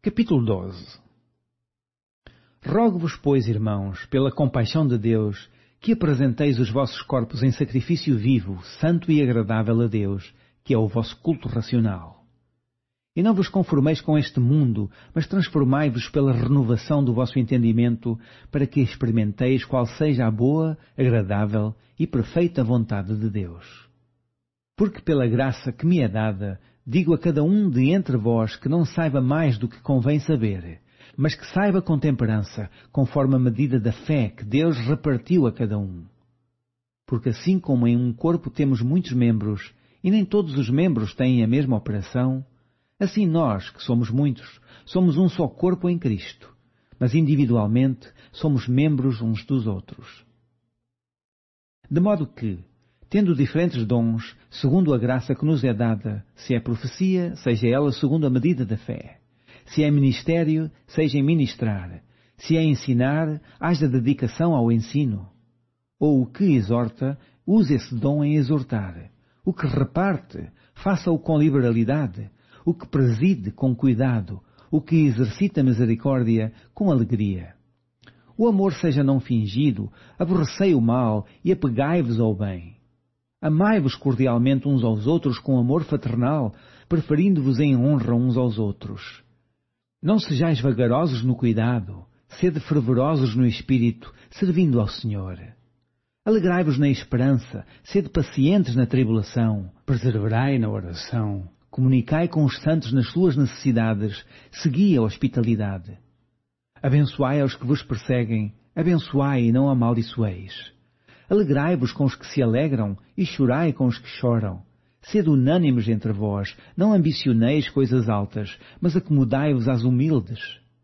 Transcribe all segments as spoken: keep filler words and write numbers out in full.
Capítulo doze. Rogo-vos, pois, irmãos, pela compaixão de Deus, que apresenteis os vossos corpos em sacrifício vivo, santo e agradável a Deus, que é o vosso culto racional. E não vos conformeis com este mundo, mas transformai-vos pela renovação do vosso entendimento, para que experimenteis qual seja a boa, agradável e perfeita vontade de Deus. Porque pela graça que me é dada, digo a cada um de entre vós que não saiba mais do que convém saber, mas que saiba com temperança, conforme a medida da fé que Deus repartiu a cada um. Porque assim como em um corpo temos muitos membros, e nem todos os membros têm a mesma operação, assim nós, que somos muitos, somos um só corpo em Cristo, mas individualmente somos membros uns dos outros. De modo que, tendo diferentes dons, segundo a graça que nos é dada, se é profecia, seja ela segundo a medida da fé. Se é ministério, seja em ministrar. Se é ensinar, haja dedicação ao ensino. Ou o que exorta, use esse dom em exortar. O que reparte, faça-o com liberalidade. O que preside, com cuidado. O que exercita misericórdia, com alegria. O amor seja não fingido, aborrecei o mal e apegai-vos ao bem. Amai-vos cordialmente uns aos outros com amor fraternal, preferindo-vos em honra uns aos outros. Não sejais vagarosos no cuidado, sede fervorosos no espírito, servindo ao Senhor. Alegrai-vos na esperança, sede pacientes na tribulação, perseverai na oração, comunicai com os santos nas suas necessidades, segui a hospitalidade. Abençoai aos que vos perseguem, abençoai e não amaldiçoeis. Alegrai-vos com os que se alegram e chorai com os que choram. Sede unânimes entre vós, não ambicioneis coisas altas, mas acomodai-vos às humildes.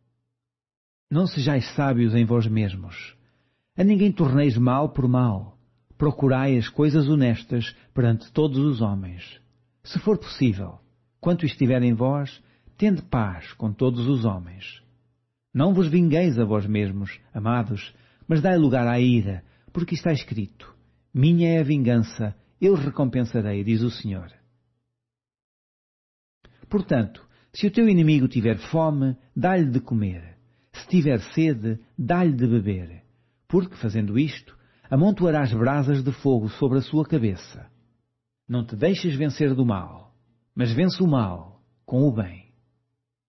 Não sejais sábios em vós mesmos. A ninguém torneis mal por mal. Procurai as coisas honestas perante todos os homens. Se for possível, quanto estiver em vós, tende paz com todos os homens. Não vos vingueis a vós mesmos, amados, mas dai lugar à ira, porque está escrito, minha é a vingança, eu recompensarei, diz o Senhor. Portanto, se o teu inimigo tiver fome, dá-lhe de comer. Se tiver sede, dá-lhe de beber. Porque, fazendo isto, amontoarás brasas de fogo sobre a sua cabeça. Não te deixes vencer do mal, mas vence o mal com o bem.